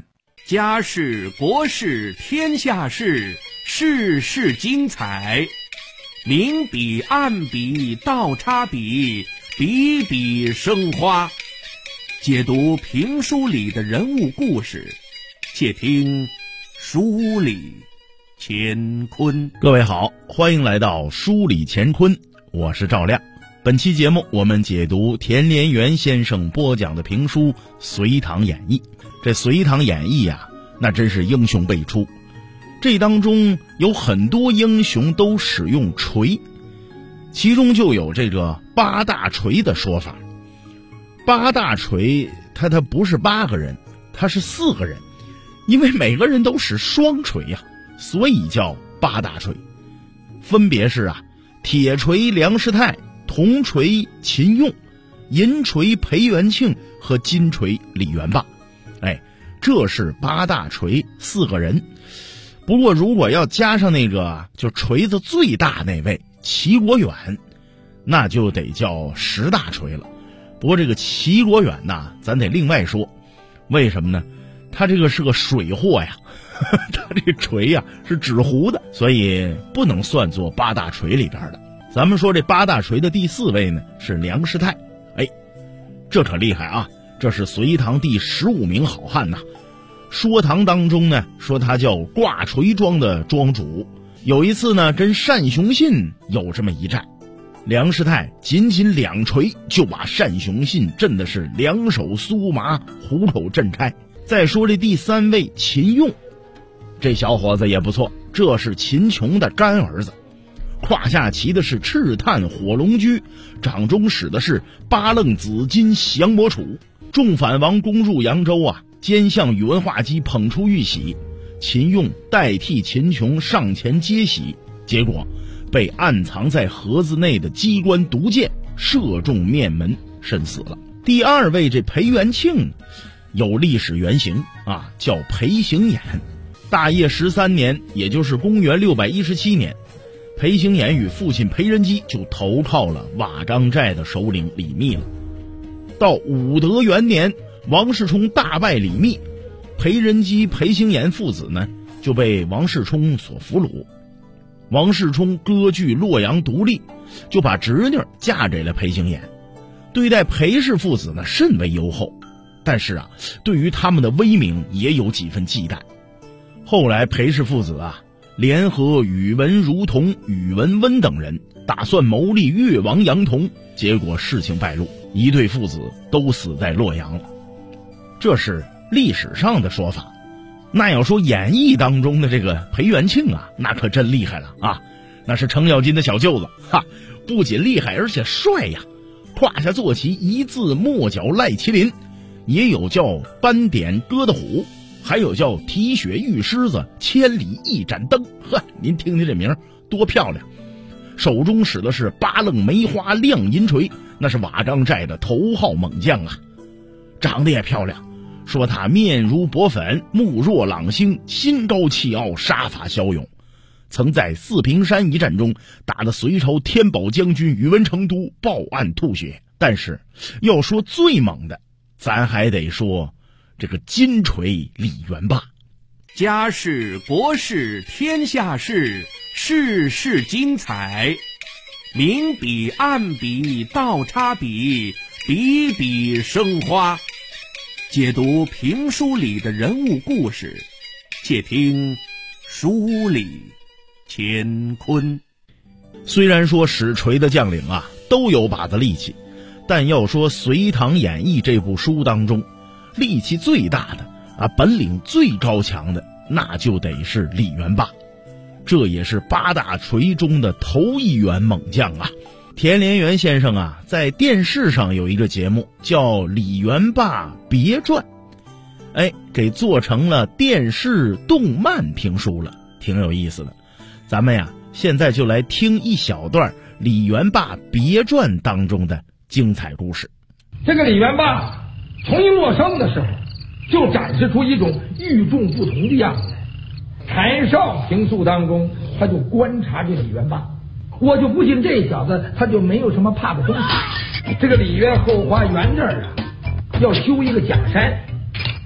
Speaker 6: 家事国事天下事，事事精彩。明笔暗笔倒插笔，笔笔生花。解读评书里的人物故事，且听书里乾坤。
Speaker 7: 各位好，欢迎来到书里乾坤，我是赵亮。本期节目我们解读田连元先生播讲的评书《隋唐演义》。这《隋唐演义》啊，那真是英雄辈出。这当中有很多英雄都使用锤，其中就有这个八大锤的说法。八大锤他不是8个人，他是4个人，因为每个人都使双锤呀，所以叫八大锤。分别是铁锤梁师太，铜锤秦用，银锤裴元庆和金锤李元霸。这是八大锤4个人。不过如果要加上那个就锤子最大那位齐国远，那就得叫10大锤了。不过这个齐国远呐，咱得另外说。为什么呢？他这个是个水货呀，他这锤呀是纸糊的，所以不能算作八大锤里边的。咱们说这八大锤的第4位呢是梁师太。这可厉害啊，这是隋唐第15名好汉呐。说唐当中呢说他叫挂锤庄的庄主。有一次呢跟单雄信有这么一战，梁师太仅2锤就把单雄信震的是两手酥麻，虎口震开。再说这第3位秦用，这小伙子也不错，这是秦琼的干儿子，胯下骑的是赤炭火龙驹，掌中使的是八楞紫金降魔杵。众反王攻入扬州奸向宇文化及捧出玉玺，秦用代替秦琼上前接玺，结果被暗藏在盒子内的机关毒箭射中面门，身死了。第2位这裴元庆有历史原型叫裴行衍。大业13年，也就是公元617年，裴行衍与父亲裴仁基就投靠了瓦岗寨的首领李密了。到武德元年，王世充大败李密，裴仁基、裴行衍父子呢就被王世充所俘虏。王世充割据洛阳独立，就把侄女嫁给了裴行衍，对待裴氏父子呢甚为优厚，但是对于他们的威名也有几分忌惮。后来裴氏父子联合宇文如同、宇文温等人，打算谋立越王杨同，结果事情败露，一对父子都死在洛阳了。这是历史上的说法。那要说演义当中的这个裴元庆那可真厉害了那是程咬金的小舅子不仅厉害而且帅呀。胯下坐骑一字末角赖麒麟，也有叫斑点鸽的虎，还有叫提血玉狮子，千里一盏灯。您听听这名多漂亮。手中使的是八楞梅花亮银锤，那是瓦岗寨的头号猛将长得也漂亮，说他面如薄粉，目若朗星，心高气傲，杀伐骁勇，曾在四平山一战中打得隋朝天宝将军宇文成都报案吐血。但是要说最猛的，咱还得说这个金锤李元霸。
Speaker 6: 家事国事天下事，事事精彩。明笔暗笔倒插笔，笔笔生花。解读评书里的人物故事，且听书里乾坤。
Speaker 7: 虽然说使锤的将领都有把子力气，但要说《隋唐演义》这部书当中，力气最大的本领最高强的，那就得是李元霸。这也是八大锤中的头一员猛将田连元先生在电视上有一个节目叫《李元霸别传》，给做成了电视动漫评书了，挺有意思的。咱们现在就来听一小段《李元霸别传》当中的精彩故事。
Speaker 8: 这个李元霸从一落生的时候就展示出一种与众不同的样子来。台少评述当中，他就观察这李元霸，我就不信这小子他就没有什么怕的东西。这个李渊后花园这儿要修一个假山，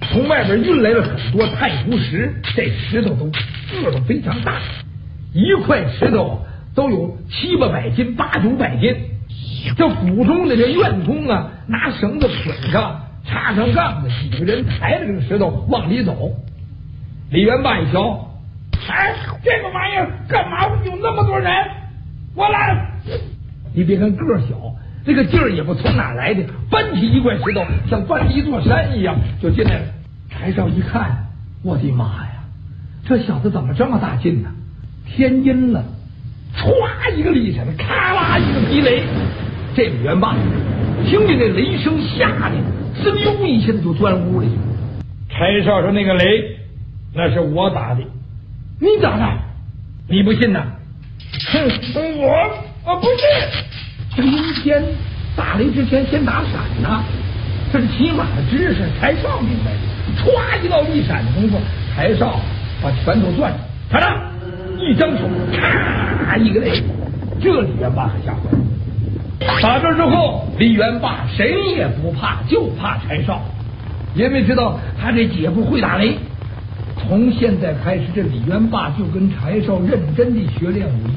Speaker 8: 从外边运来了很多太湖石，这石头个都非常大，一块石头都有700-800斤、800-900斤。这府中的这院工啊，拿绳子捆上，插上杠子，几个人抬着这个石头往里走。李元霸一瞧，哎，这个玩意儿干嘛有那么多人？我来！你别看个儿小，这个劲儿也不从哪来的，搬起一块石头像搬了一座山一样就进来了。柴少一看，我的妈呀，这小子怎么这么大劲呢？天阴了，歘一个力闪，咔啦一个劈雷。这李元霸听见这雷声，吓得滋溜一下子就钻屋里去。柴少说：“那个雷，那是我打的，你打的？你不信呐？哼，我不信。这阴天打雷之前先打闪呐，这是起码的知识。柴少明白，歘一道一闪的功夫，柴少把拳头攥住，看着一张手，咔一个雷，这李元霸可吓坏了。打这之后，李元霸谁也不怕，就怕柴少，因为知道他这姐夫会打雷。从现在开始，这李元霸就跟柴少认真地学练武艺。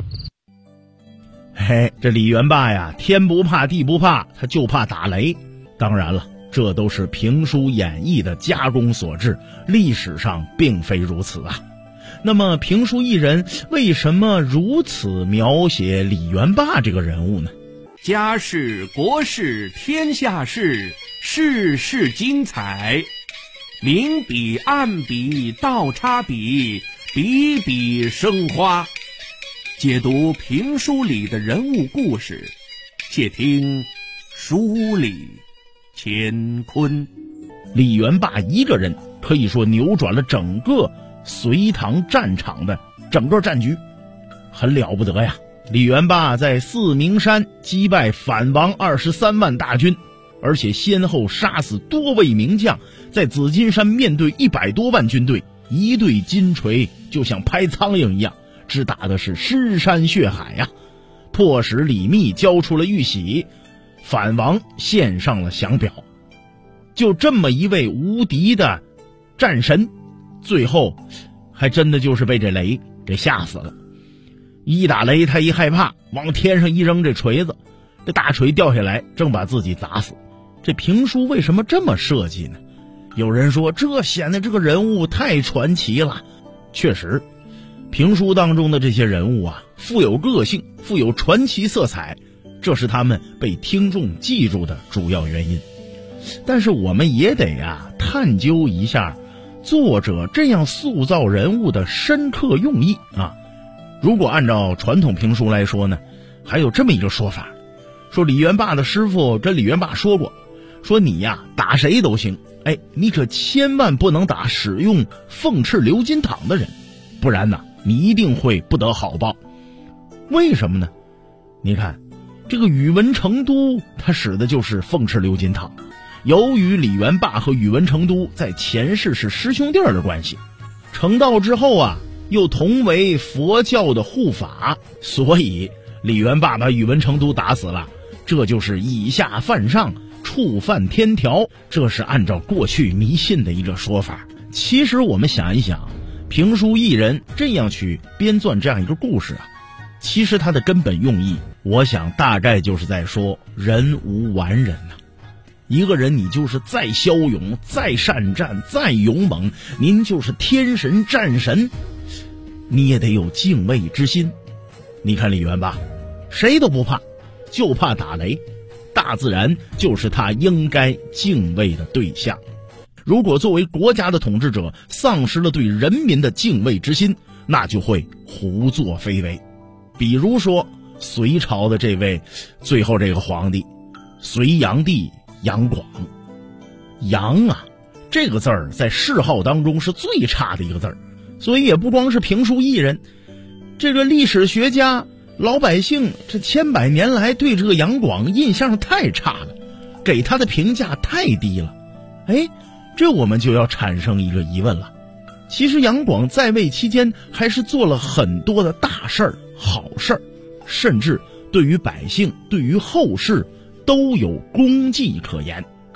Speaker 7: 嘿，这李元霸呀，天不怕地不怕，他就怕打雷。当然了，这都是评书演绎的加工所致，历史上并非如此啊。那么评书艺人为什么如此描写李元霸这个人物呢？
Speaker 6: 家事国事天下事，事事精彩，明笔暗笔倒插笔，笔笔生花。解读评书里的人物故事，且听书里乾坤。
Speaker 7: 李元霸一个人可以说扭转了整个隋唐战场的整个战局，很了不得呀。李元霸在四明山击败反王23万大军，而且先后杀死多位名将，在紫金山面对100多万军队，一对金锤就像拍苍蝇一样，只打的是尸山血海呀，迫使李密交出了玉玺，反王献上了降表。就这么一位无敌的战神，最后还真的就是被这雷给吓死了。一打雷他一害怕，往天上一扔这锤子，这大锤掉下来正把自己砸死。这评书为什么这么设计呢？有人说这显得这个人物太传奇了。确实，评书当中的这些人物啊，富有个性，富有传奇色彩，这是他们被听众记住的主要原因。但是我们也得探究一下作者这样塑造人物的深刻用意啊。如果按照传统评书来说呢，还有这么一个说法，说李元霸的师傅跟李元霸说过，说你打谁都行，你可千万不能打使用凤翅鎏金镗的人，不然你一定会不得好报。为什么呢？你看这个宇文成都他使的就是凤翅鎏金镗，由于李元霸和宇文成都在前世是师兄弟的关系，成道之后又同为佛教的护法，所以李元霸把宇文成都打死了，这就是以下犯上，触犯天条，这是按照过去迷信的一个说法。其实我们想一想，评书艺人这样去编撰这样一个故事其实它的根本用意，我想大概就是在说人无完人一个人你就是再骁勇，再善战，再勇猛，您就是天神战神，你也得有敬畏之心。你看李元霸谁都不怕，就怕打雷，大自然就是他应该敬畏的对象。如果作为国家的统治者丧失了对人民的敬畏之心，那就会胡作非为。比如说隋朝的这位最后这个皇帝隋炀帝杨广，杨这个字儿在谥号当中是最差的一个字儿，所以也不光是评书艺人，这个历史学家老百姓这千百年来对这个杨广印象太差了，给他的评价太低了。这我们就要产生一个疑问了，其实杨广在位期间还是做了很多的大事儿、好事儿，甚至对于百姓对于后世都有功绩可言。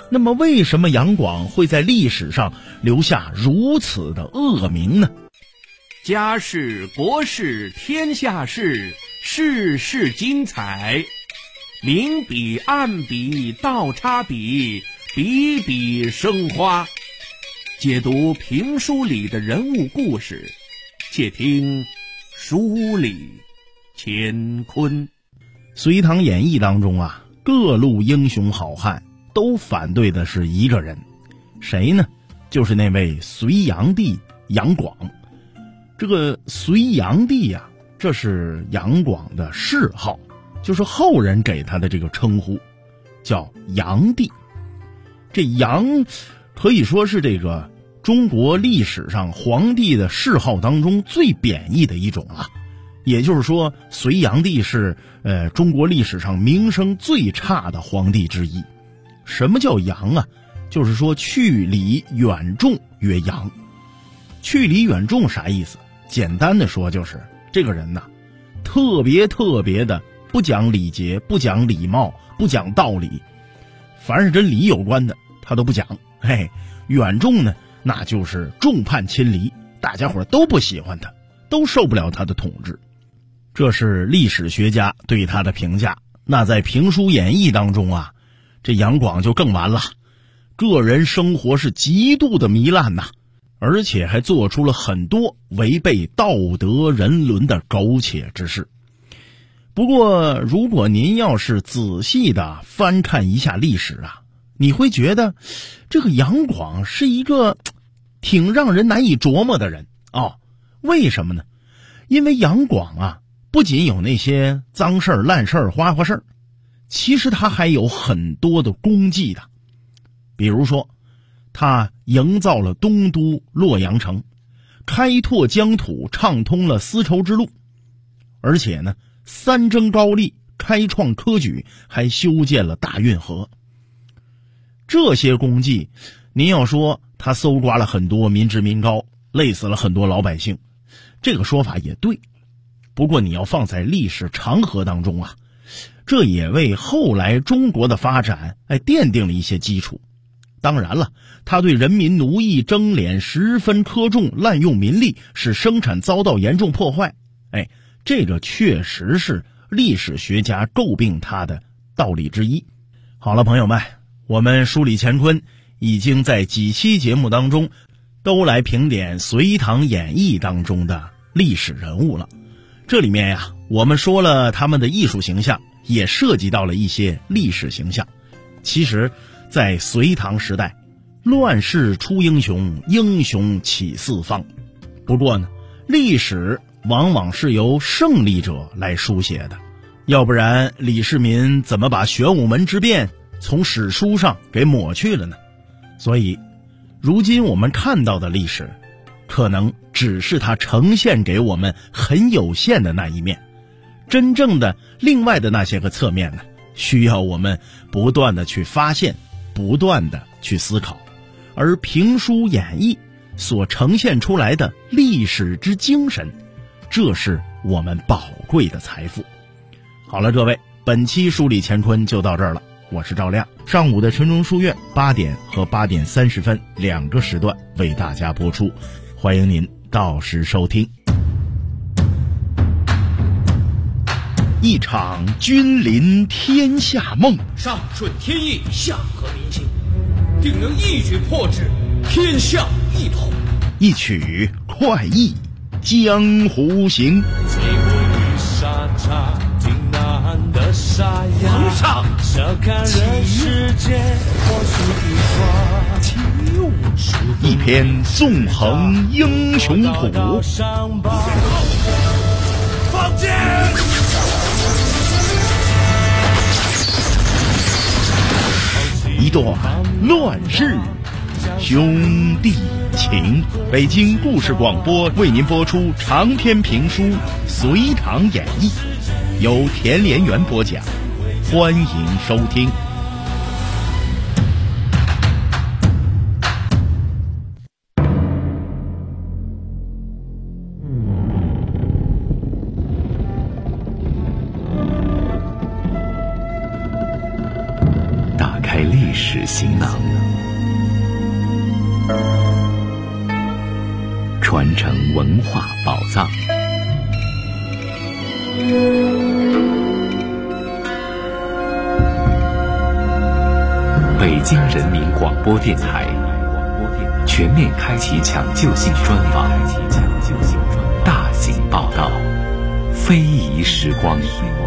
Speaker 7: 那么为什么杨广会在历史上留下如此的恶名呢？
Speaker 6: 家事国事天下事，事事精彩，明笔暗笔倒插笔，笔笔生花。解读评书里的人物故事，且听书里乾坤。
Speaker 7: 隋唐演义当中啊，各路英雄好汉都反对的是一个人，谁呢？就是那位隋炀帝杨广。这个隋炀帝啊，这是杨广的谥号，就是后人给他的这个称呼，叫炀帝。这炀可以说是这个中国历史上皇帝的谥号当中最贬义的一种了。也就是说，隋炀帝是中国历史上名声最差的皇帝之一。什么叫炀啊？就是说去礼远重曰炀。去礼远重啥意思？简单的说就是这个人呐，特别的不讲礼节，不讲礼貌，不讲道理，凡是跟礼有关的他都不讲。远重呢，那就是众叛亲离，大家伙都不喜欢他，都受不了他的统治。这是历史学家对他的评价。那在评书演义当中啊，这杨广就更完了，个人生活是极度的糜烂呐，而且还做出了很多违背道德人伦的苟且之事。不过如果您要是仔细的翻看一下历史啊，你会觉得这个杨广是一个挺让人难以琢磨的人为什么呢？因为杨广啊，不仅有那些脏事儿、烂事儿、花事儿，其实他还有很多的功绩的。比如说，他营造了东都洛阳城，开拓疆土，畅通了丝绸之路，而且呢，三征高丽，开创科举，还修建了大运河。这些功绩，您要说他搜刮了很多民脂民膏，累死了很多老百姓，这个说法也对。不过你要放在历史长河当中啊，这也为后来中国的发展奠定了一些基础。当然了，他对人民奴役征敛十分苛重，滥用民力，使生产遭到严重破坏，这个确实是历史学家诟病他的道理之一。好了，朋友们，我们梳理乾坤已经在几期节目当中都来评点隋唐演义当中的历史人物了。这里面呀，我们说了他们的艺术形象，也涉及到了一些历史形象。其实在隋唐时代，乱世出英雄，英雄起四方。不过呢，历史往往是由胜利者来书写的，要不然李世民怎么把玄武门之变从史书上给抹去了呢？所以如今我们看到的历史，可能只是它呈现给我们很有限的那一面，真正的另外的那些个侧面呢，需要我们不断的去发现，不断的去思考。而评书演义所呈现出来的历史之精神，这是我们宝贵的财富。好了，各位，本期梳理乾坤就到这儿了。我是赵亮，上午的晨钟书院8点和8点30分2个时段为大家播出，欢迎您到时收听。一场君临天下梦，
Speaker 9: 上顺天意，下合民心，定能一举破之，天下一统。
Speaker 7: 一曲快意江湖行。
Speaker 9: 皇上，
Speaker 7: 一篇纵横英雄谱，
Speaker 9: 放箭！
Speaker 7: 一段乱世兄弟情。北京故事广播为您播出长篇评书《隋唐演义》，由田连元播讲，欢迎收听。
Speaker 1: 打开历史， 史行囊，传承文化宝藏。北京人民广播电台全面开启抢救性专访，大型报道，非遗时光。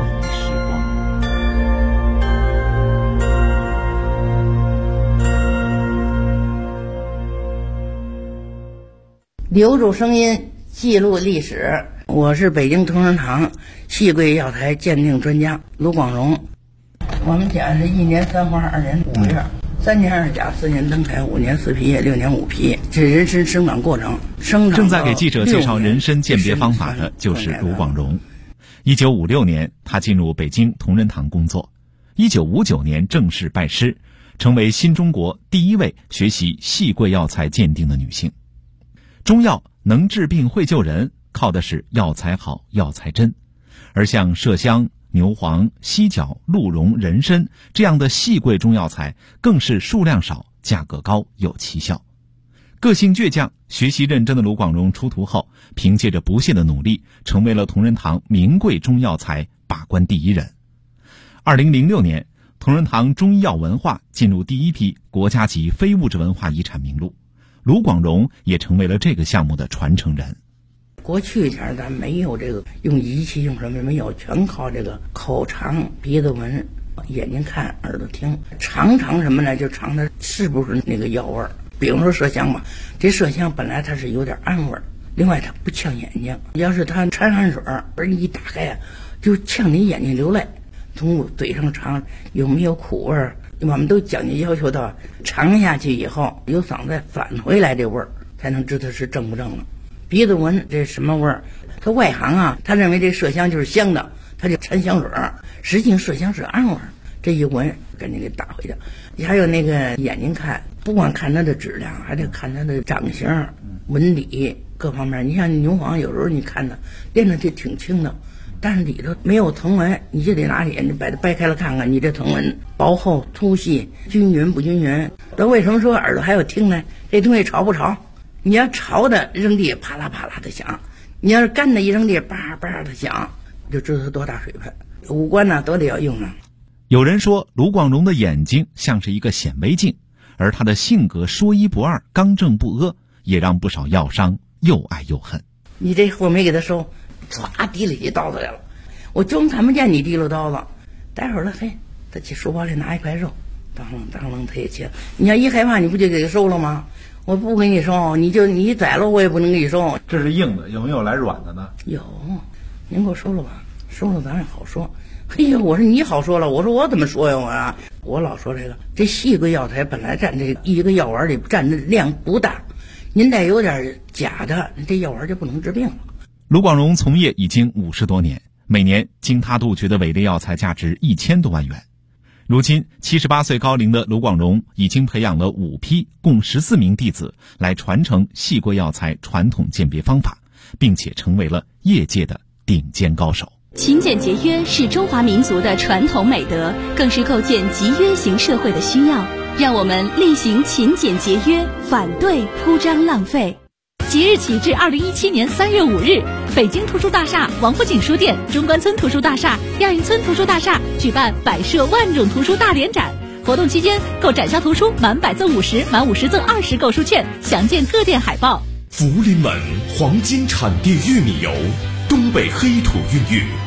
Speaker 10: 留住声音，记录历史。我是北京同仁堂戏桂药材鉴定专家卢广荣。我们家是1年3花2年5月，3年2甲4年登台5年4皮叶6年5皮，这人参生长过程。
Speaker 7: 正在给记者介绍人参鉴别方法的就是卢广荣。1956年，他进入北京同仁堂工作。1959年正式拜师，成为新中国第一位学习戏桂药材鉴定的女性。中药能治病会救人，靠的是药材好、药材真。而像麝香、牛黄、犀角、鹿茸、人参这样的细桂中药材，更是数量少、价格高、有奇效。个性倔强、学习认真的卢广荣出徒后，凭借着不懈的努力，成为了同仁堂名贵中药材把关第一人。2006年，同仁堂中医药文化进入第一批国家级非物质文化遗产名录，卢广荣也成为了这个项目的传承人。
Speaker 10: 过去前咱没有这个用仪器用什么没有，全靠这个口尝、鼻子闻、眼睛看、耳朵听。尝什么呢？就尝它是不是那个药味儿。比如说麝香吧，这麝香本来它是有点暗味儿，另外它不呛眼睛。要是它掺汗水儿一打开啊，就呛你眼睛流泪。从嘴上尝有没有苦味儿，我们都讲究要求到尝下去以后由嗓子返回来这味儿，才能知道是正不正了。鼻子闻这什么味儿？他外行啊，他认为这麝香就是香的，他就掺香水儿，实际上麝香是暗味儿。这一闻赶紧给打回去。还有那个眼睛看，不光看它的质量，还得看它的长相、纹理各方面。你像牛黄，有时候你看它练的就挺轻的，但是里头没有藤纹，你就得拿眼睛把它掰开了看看，你这藤纹薄厚、粗细、均匀不均匀。那为什么说耳朵还有听呢？这东西潮不潮？你要潮的扔地啪啦啪啦的响，你要是干的一扔地叭叭的响，就知道它多大水分。五官呢都得要用啊。
Speaker 7: 有人说卢广荣的眼睛像是一个显微镜，而他的性格说一不二、刚正不阿，也让不少药商又爱又恨。
Speaker 10: 你这货没给他收，唰提了起刀子来了，我就看不见你提溜刀子。待会儿了，嘿，他去书包里拿一块肉，当啷他也切。你要一害怕，你不就给他收了吗？我不给你收，你宰了我也不能给你收。
Speaker 11: 这是硬的，有没有来软的呢？
Speaker 10: 有，您给我收了吧，收了咱也好说。嘿呀，我说你好说了，我说我怎么说呀？我老说这细桂药材本来占这一个药丸里占的量不大，您再有点假的，这药丸就不能治病了。
Speaker 7: 卢广荣从业已经50多年，每年经他杜绝的伪劣药材价值1000多万元。如今78岁高龄的卢广荣已经培养了5批共14名弟子来传承细桂药材传统鉴别方法，并且成为了业界的顶尖高手。
Speaker 12: 勤俭节约是中华民族的传统美德，更是构建集约型社会的需要。让我们厉行勤俭节约，反对铺张浪费。即日起至2017年3月5日，北京图书大厦、王府井书店、中关村图书大厦、亚运村图书大厦举办摆设万种图书大联展。活动期间，购展销图书满100赠50，满50赠20购书券，详见各店海报。
Speaker 9: 福临门黄金产地玉米油，东北黑土孕育